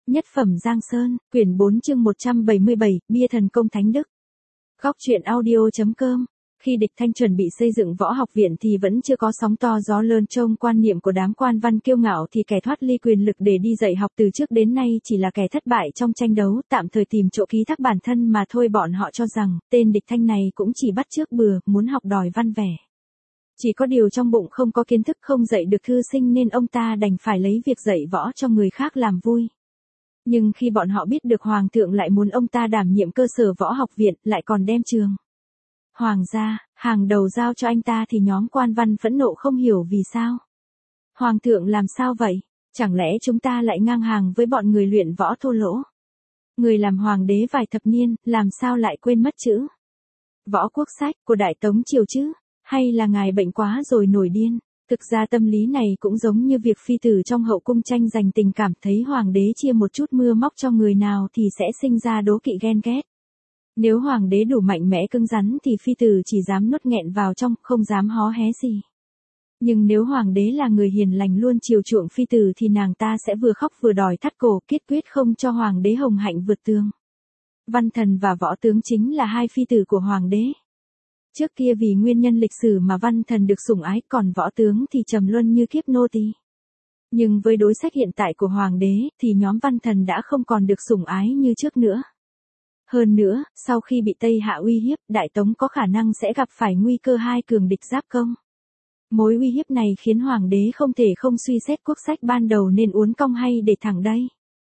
Nhất phẩm Giang Sơn, quyển 4 chương 177, bia thần công Thánh Đức. Góc truyện audio.com. Khi địch Thanh chuẩn bị xây dựng võ học viện thì vẫn chưa có sóng to gió lớn. Trong quan niệm của đám quan văn kiêu ngạo thì kẻ thoát ly quyền lực để đi dạy học từ trước đến nay chỉ là kẻ thất bại trong tranh đấu, tạm thời tìm chỗ ký thác bản thân mà thôi. Bọn họ cho rằng, tên địch Thanh này cũng chỉ bắt chước bừa, muốn học đòi văn vẻ. Chỉ có điều trong bụng không có kiến thức, không dạy được thư sinh nên ông ta đành phải lấy việc dạy võ cho người khác làm vui. Nhưng khi bọn họ biết được Hoàng thượng lại muốn ông ta đảm nhiệm cơ sở võ học viện, lại còn đem trường Hoàng gia, hàng đầu giao cho anh ta thì nhóm quan văn phẫn nộ không hiểu vì sao. Hoàng thượng làm sao vậy? Chẳng lẽ chúng ta lại ngang hàng với bọn người luyện võ thô lỗ? Người làm hoàng đế vài thập niên, làm sao lại quên mất chữ võ quốc sách của Đại Tống triều chứ? Hay là ngài bệnh quá rồi nổi điên? Thực ra tâm lý này cũng giống như việc phi tử trong hậu cung tranh giành tình cảm, thấy hoàng đế chia một chút mưa móc cho người nào thì sẽ sinh ra đố kỵ ghen ghét. Nếu hoàng đế đủ mạnh mẽ cứng rắn thì phi tử chỉ dám nuốt nghẹn vào trong, không dám hó hé gì. Nhưng nếu hoàng đế là người hiền lành luôn chiều chuộng phi tử thì nàng ta sẽ vừa khóc vừa đòi thắt cổ, kiên quyết không cho hoàng đế hồng hạnh vượt tường. Văn thần và võ tướng chính là hai phi tử của hoàng đế. Trước kia vì nguyên nhân lịch sử mà văn thần được sủng ái, còn võ tướng thì trầm luân như kiếp nô tỳ. Nhưng với đối sách hiện tại của hoàng đế thì nhóm văn thần đã không còn được sủng ái như trước nữa. Hơn nữa, sau khi bị Tây Hạ uy hiếp, Đại Tống có khả năng sẽ gặp phải nguy cơ hai cường địch giáp công. Mối uy hiếp này khiến hoàng đế không thể không suy xét quốc sách ban đầu nên uốn cong hay để thẳng đây.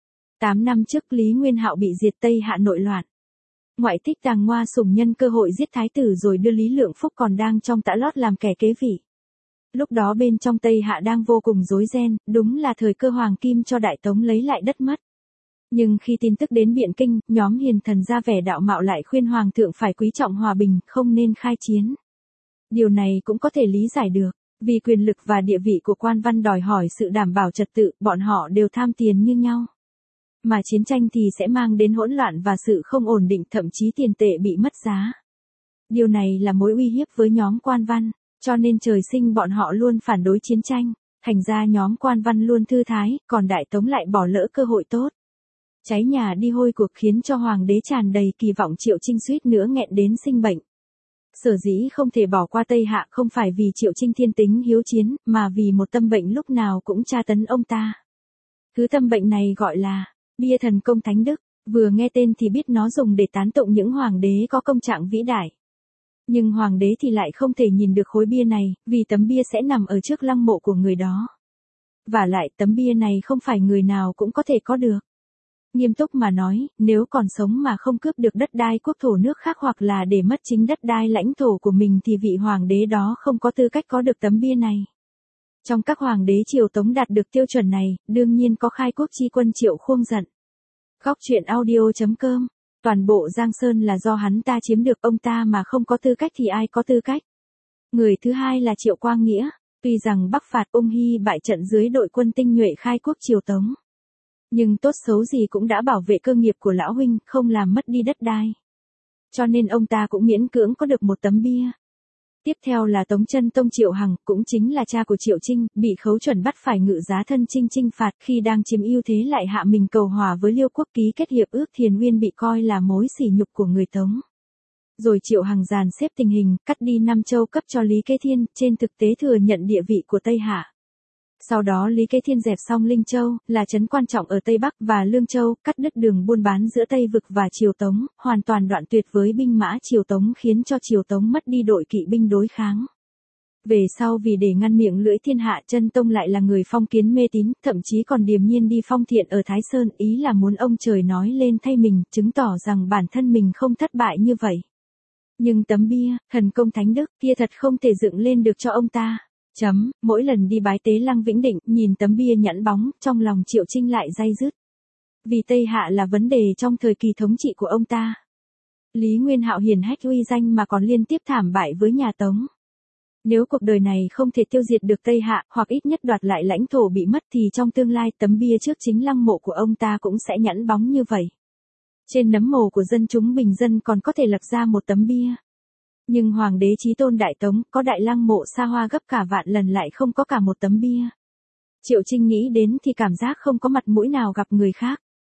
8 năm trước Lý Nguyên Hạo bị diệt Tây Hạ nội loạn. Ngoại thích Tàng Ngoa sủng nhân cơ hội giết thái tử rồi đưa Lý Lượng Phúc còn đang trong tã lót làm kẻ kế vị. Lúc đó bên trong Tây Hạ đang vô cùng rối ren, đúng là thời cơ hoàng kim cho Đại Tống lấy lại đất mất. Nhưng khi tin tức đến Biện Kinh, nhóm hiền thần ra vẻ đạo mạo lại khuyên hoàng thượng phải quý trọng hòa bình, không nên khai chiến. Điều này cũng có thể lý giải được, vì quyền lực và địa vị của quan văn đòi hỏi sự đảm bảo trật tự, bọn họ đều tham tiền như nhau. Mà chiến tranh thì sẽ mang đến hỗn loạn và sự không ổn định, thậm chí tiền tệ bị mất giá. Điều này là mối uy hiếp với nhóm quan văn, cho nên trời sinh bọn họ luôn phản đối chiến tranh. Thành ra nhóm quan văn luôn thư thái, còn Đại Tống lại bỏ lỡ cơ hội tốt. Cháy nhà đi hôi cuộc khiến cho hoàng đế tràn đầy kỳ vọng, Triệu Trinh suýt nữa nghẹn đến sinh bệnh. Sở dĩ không thể bỏ qua Tây Hạ không phải vì Triệu Trinh thiên tính hiếu chiến, mà vì một tâm bệnh lúc nào cũng tra tấn ông ta. Thứ tâm bệnh này gọi là bia thần công Thánh Đức, vừa nghe tên thì biết nó dùng để tán tụng những hoàng đế có công trạng vĩ đại. Nhưng hoàng đế thì lại không thể nhìn được khối bia này, vì tấm bia sẽ nằm ở trước lăng mộ của người đó. Và lại tấm bia này không phải người nào cũng có thể có được. Nghiêm túc mà nói, nếu còn sống mà không cướp được đất đai quốc thổ nước khác hoặc là để mất chính đất đai lãnh thổ của mình thì vị hoàng đế đó không có tư cách có được tấm bia này. Trong các hoàng đế triều Tống đạt được tiêu chuẩn này, đương nhiên có khai quốc chi quân Triệu Khuông Dận. Góc truyện audio.com. Toàn bộ Giang Sơn là do hắn ta chiếm được, ông ta mà không có tư cách thì ai có tư cách. Người thứ hai là Triệu Quang Nghĩa, tuy rằng bắc phạt Ung Hy bại trận dưới đội quân tinh nhuệ khai quốc triều Tống. Nhưng tốt xấu gì cũng đã bảo vệ cơ nghiệp của lão huynh, không làm mất đi đất đai. Cho nên ông ta cũng miễn cưỡng có được một tấm bia. Tiếp theo là Tống Chân Tông Triệu Hằng, cũng chính là cha của Triệu Trinh, bị khấu chuẩn bắt phải ngự giá thân chinh chinh phạt, khi đang chiếm ưu thế lại hạ mình cầu hòa với Liêu quốc, ký kết hiệp ước Thiền Uyên, bị coi là mối sỉ nhục của người Tống. Rồi Triệu Hằng dàn xếp tình hình, cắt đi 5 châu cấp cho Lý Kế Thiên, trên thực tế thừa nhận địa vị của Tây Hạ. Sau đó Lý Kế Thiên dẹp xong Linh Châu, là trấn quan trọng ở Tây Bắc, và Lương Châu, cắt đứt đường buôn bán giữa Tây Vực và Triều Tống, hoàn toàn đoạn tuyệt với binh mã Triều Tống, khiến cho Triều Tống mất đi đội kỵ binh đối kháng. Về sau vì để ngăn miệng lưỡi thiên hạ, Chân Tông lại là người phong kiến mê tín, thậm chí còn điềm nhiên đi phong thiện ở Thái Sơn, ý là muốn ông trời nói lên thay mình, chứng tỏ rằng bản thân mình không thất bại như vậy. Nhưng tấm bia, thần công Thánh Đức, kia thật không thể dựng lên được cho ông ta. Mỗi lần đi bái tế Lăng Vĩnh Định, nhìn tấm bia nhẵn bóng, trong lòng Triệu Trinh lại day dứt. Vì Tây Hạ là vấn đề trong thời kỳ thống trị của ông ta. Lý Nguyên Hạo hiển hách uy danh mà còn liên tiếp thảm bại với nhà Tống. Nếu cuộc đời này không thể tiêu diệt được Tây Hạ, hoặc ít nhất đoạt lại lãnh thổ bị mất, thì trong tương lai tấm bia trước chính lăng mộ của ông ta cũng sẽ nhẵn bóng như vậy. Trên nấm mồ của dân chúng bình dân còn có thể lập ra một tấm bia. Nhưng hoàng đế chí tôn Đại Tống, có đại lăng mộ xa hoa gấp cả vạn lần lại không có cả một tấm bia. Triệu Trinh nghĩ đến thì cảm giác không có mặt mũi nào gặp người khác.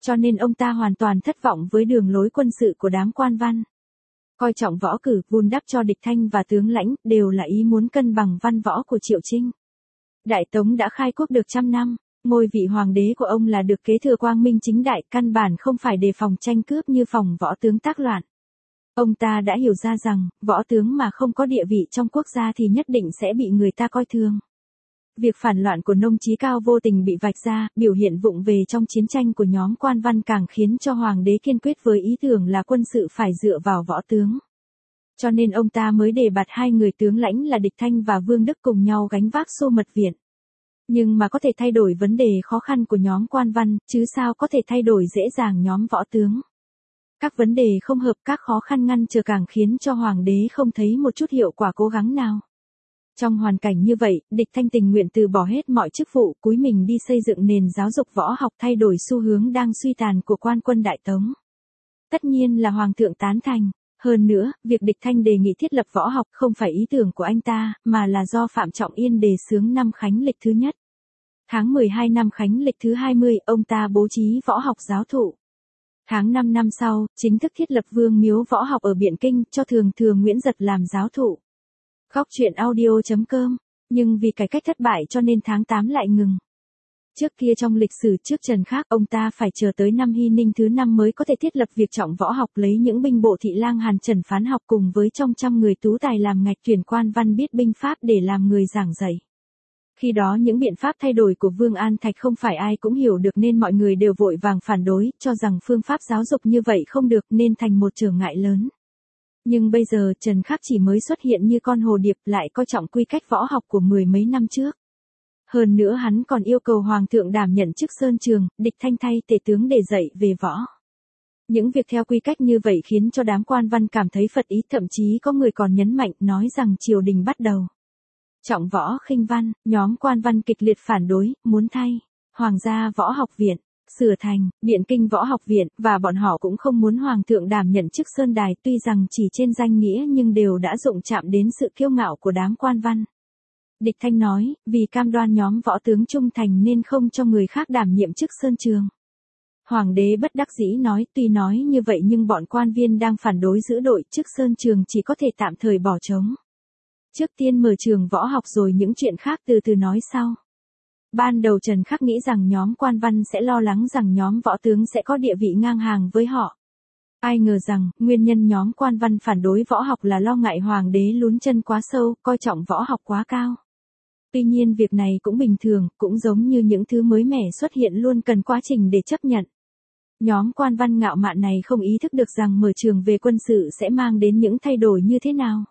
Cho nên ông ta hoàn toàn thất vọng với đường lối quân sự của đám quan văn. Coi trọng võ cử, vun đắp cho địch thanh và tướng lãnh, đều là ý muốn cân bằng văn võ của Triệu Trinh. Đại Tống đã khai quốc được 100 năm, ngôi vị hoàng đế của ông là được kế thừa quang minh chính đại, căn bản không phải đề phòng tranh cướp như phòng võ tướng tác loạn. Ông ta đã hiểu ra rằng, võ tướng mà không có địa vị trong quốc gia thì nhất định sẽ bị người ta coi thường. Việc phản loạn của Nông Chí Cao vô tình bị vạch ra, biểu hiện vụng về trong chiến tranh của nhóm quan văn càng khiến cho hoàng đế kiên quyết với ý tưởng là quân sự phải dựa vào võ tướng. Cho nên ông ta mới đề bạt hai người tướng lãnh là Địch Thanh và Vương Đức cùng nhau gánh vác Xô Mật Viện. Nhưng mà có thể thay đổi vấn đề khó khăn của nhóm quan văn, chứ sao có thể thay đổi dễ dàng nhóm võ tướng. Các vấn đề không hợp, các khó khăn ngăn trở càng khiến cho hoàng đế không thấy một chút hiệu quả cố gắng nào. Trong hoàn cảnh như vậy, Địch Thanh tình nguyện từ bỏ hết mọi chức vụ, cúi mình đi xây dựng nền giáo dục võ học thay đổi xu hướng đang suy tàn của quan quân Đại Tống. Tất nhiên là hoàng thượng tán thành. Hơn nữa, việc Địch Thanh đề nghị thiết lập võ học không phải ý tưởng của anh ta, mà là do Phạm Trọng Yên đề xướng năm Khánh Lịch thứ nhất. Tháng 12 năm Khánh Lịch thứ 20, ông ta bố trí võ học giáo thụ. Tháng 5 năm sau, chính thức thiết lập Vương Miếu Võ học ở Biện Kinh, cho Thường Thừa Nguyễn Giật làm giáo thụ. Góc truyện audio.com. Nhưng vì cải cách thất bại cho nên tháng 8 lại ngừng. Trước kia trong lịch sử trước Trần Khác, ông ta phải chờ tới năm Hy Ninh thứ 5 mới có thể thiết lập việc trọng võ học, lấy những binh bộ thị lang Hàn Trần Phán học cùng với trong trăm người tú tài làm ngạch tuyển quan văn biết binh pháp để làm người giảng dạy. Khi đó những biện pháp thay đổi của Vương An Thạch không phải ai cũng hiểu được nên mọi người đều vội vàng phản đối, cho rằng phương pháp giáo dục như vậy không được nên thành một trở ngại lớn. Nhưng bây giờ Trần Khắc chỉ mới xuất hiện như con hồ điệp, lại coi trọng quy cách võ học của mười mấy năm trước. Hơn nữa hắn còn yêu cầu Hoàng thượng đảm nhận chức Sơn Trường, Địch Thanh thay tể tướng để dạy về võ. Những việc theo quy cách như vậy khiến cho đám quan văn cảm thấy phật ý, thậm chí có người còn nhấn mạnh nói rằng triều đình bắt đầu trọng võ khinh văn, nhóm quan văn kịch liệt phản đối, muốn thay Hoàng gia Võ học viện sửa thành Biện Kinh Võ học viện, và bọn họ cũng không muốn Hoàng thượng đảm nhận chức Sơn Đài, tuy rằng chỉ trên danh nghĩa nhưng đều đã đụng chạm đến sự kiêu ngạo của đám quan văn. Địch Thanh nói, vì cam đoan nhóm võ tướng trung thành nên không cho người khác đảm nhiệm chức Sơn Trường. Hoàng đế bất đắc dĩ nói, tuy nói như vậy nhưng bọn quan viên đang phản đối giữ đội, chức Sơn Trường chỉ có thể tạm thời bỏ trống. Trước tiên mở trường võ học rồi những chuyện khác từ từ nói sau. Ban đầu Trần Khắc nghĩ rằng nhóm quan văn sẽ lo lắng rằng nhóm võ tướng sẽ có địa vị ngang hàng với họ. Ai ngờ rằng, nguyên nhân nhóm quan văn phản đối võ học là lo ngại hoàng đế lún chân quá sâu, coi trọng võ học quá cao. Tuy nhiên việc này cũng bình thường, cũng giống như những thứ mới mẻ xuất hiện luôn cần quá trình để chấp nhận. Nhóm quan văn ngạo mạn này không ý thức được rằng mở trường về quân sự sẽ mang đến những thay đổi như thế nào.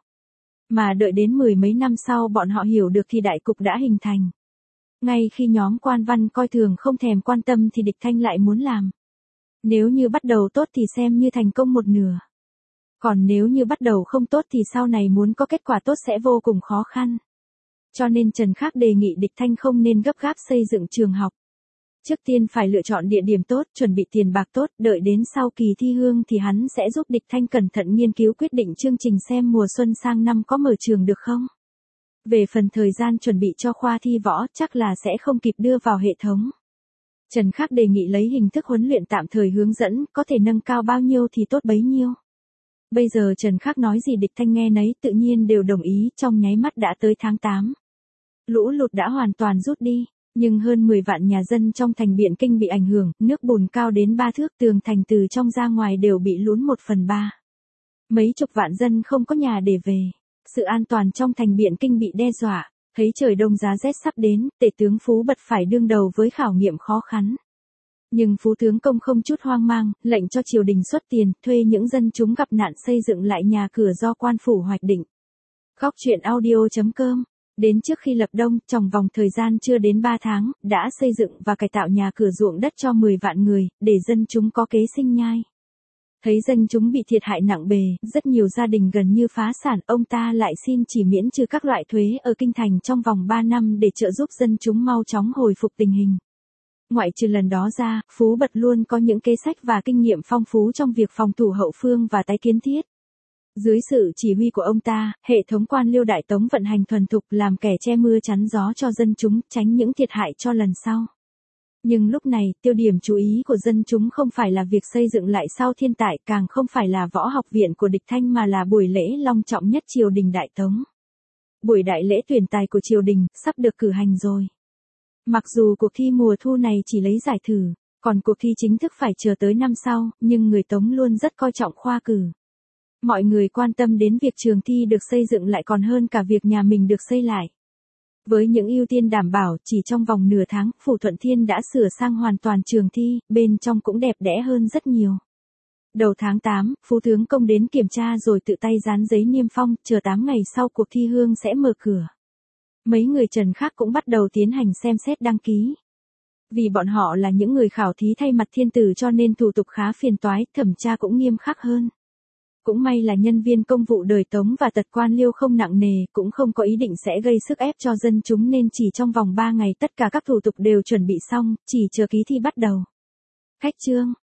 Mà đợi đến mười mấy năm sau bọn họ hiểu được thì đại cục đã hình thành. Ngay khi nhóm quan văn coi thường không thèm quan tâm thì Địch Thanh lại muốn làm. Nếu như bắt đầu tốt thì xem như thành công một nửa. Còn nếu như bắt đầu không tốt thì sau này muốn có kết quả tốt sẽ vô cùng khó khăn. Cho nên Trần Khắc đề nghị Địch Thanh không nên gấp gáp xây dựng trường học. Trước tiên phải lựa chọn địa điểm tốt, chuẩn bị tiền bạc tốt, đợi đến sau kỳ thi hương thì hắn sẽ giúp Địch Thanh cẩn thận nghiên cứu quyết định chương trình xem mùa xuân sang năm có mở trường được không. Về phần thời gian chuẩn bị cho khoa thi võ chắc là sẽ không kịp đưa vào hệ thống. Trần Khắc đề nghị lấy hình thức huấn luyện tạm thời hướng dẫn, có thể nâng cao bao nhiêu thì tốt bấy nhiêu. Bây giờ Trần Khắc nói gì Địch Thanh nghe nấy tự nhiên đều đồng ý, trong nháy mắt đã tới tháng 8. Lũ lụt đã hoàn toàn rút đi, nhưng hơn 10 vạn nhà dân trong thành Biện Kinh bị ảnh hưởng, nước bùn cao đến 3 thước, tường thành từ trong ra ngoài đều bị lún 1/3. Mấy chục vạn dân không có nhà để về. Sự an toàn trong thành Biện Kinh bị đe dọa, thấy trời đông giá rét sắp đến, tể tướng Phú Bật phải đương đầu với khảo nghiệm khó khăn. Nhưng Phú tướng Công không chút hoang mang, lệnh cho triều đình xuất tiền, thuê những dân chúng gặp nạn xây dựng lại nhà cửa do quan phủ hoạch định. Góc truyện audio.com. Đến trước khi lập đông, trong vòng thời gian chưa đến 3 tháng, đã xây dựng và cải tạo nhà cửa ruộng đất cho 10 vạn người, để dân chúng có kế sinh nhai. Thấy dân chúng bị thiệt hại nặng bề, rất nhiều gia đình gần như phá sản, ông ta lại xin chỉ miễn trừ các loại thuế ở kinh thành trong vòng 3 năm để trợ giúp dân chúng mau chóng hồi phục tình hình. Ngoại trừ lần đó ra, Phú Bật luôn có những kế sách và kinh nghiệm phong phú trong việc phòng thủ hậu phương và tái kiến thiết. Dưới sự chỉ huy của ông ta, hệ thống quan liêu Đại Tống vận hành thuần thục, làm kẻ che mưa chắn gió cho dân chúng, tránh những thiệt hại cho lần sau. Nhưng lúc này, tiêu điểm chú ý của dân chúng không phải là việc xây dựng lại sau thiên tai, càng không phải là võ học viện của địch Thanh mà là buổi lễ long trọng nhất triều đình Đại Tống. Buổi đại lễ tuyển tài của triều đình, sắp được cử hành rồi. Mặc dù cuộc thi mùa thu này chỉ lấy giải thử, còn cuộc thi chính thức phải chờ tới năm sau, nhưng người Tống luôn rất coi trọng khoa cử. Mọi người quan tâm đến việc trường thi được xây dựng lại còn hơn cả việc nhà mình được xây lại. Với những ưu tiên đảm bảo, chỉ trong vòng nửa tháng, Phủ Thuận Thiên đã sửa sang hoàn toàn trường thi, bên trong cũng đẹp đẽ hơn rất nhiều. Đầu tháng 8, Phú Tướng Công đến kiểm tra rồi tự tay dán giấy niêm phong, chờ 8 ngày sau cuộc thi hương sẽ mở cửa. Mấy người Trần khác cũng bắt đầu tiến hành xem xét đăng ký. Vì bọn họ là những người khảo thí thay mặt thiên tử cho nên thủ tục khá phiền toái, thẩm tra cũng nghiêm khắc hơn. Cũng may là nhân viên công vụ đời Tống và tật quan liêu không nặng nề, cũng không có ý định sẽ gây sức ép cho dân chúng nên chỉ trong vòng 3 ngày tất cả các thủ tục đều chuẩn bị xong, chỉ chờ ký thi bắt đầu. Khách chương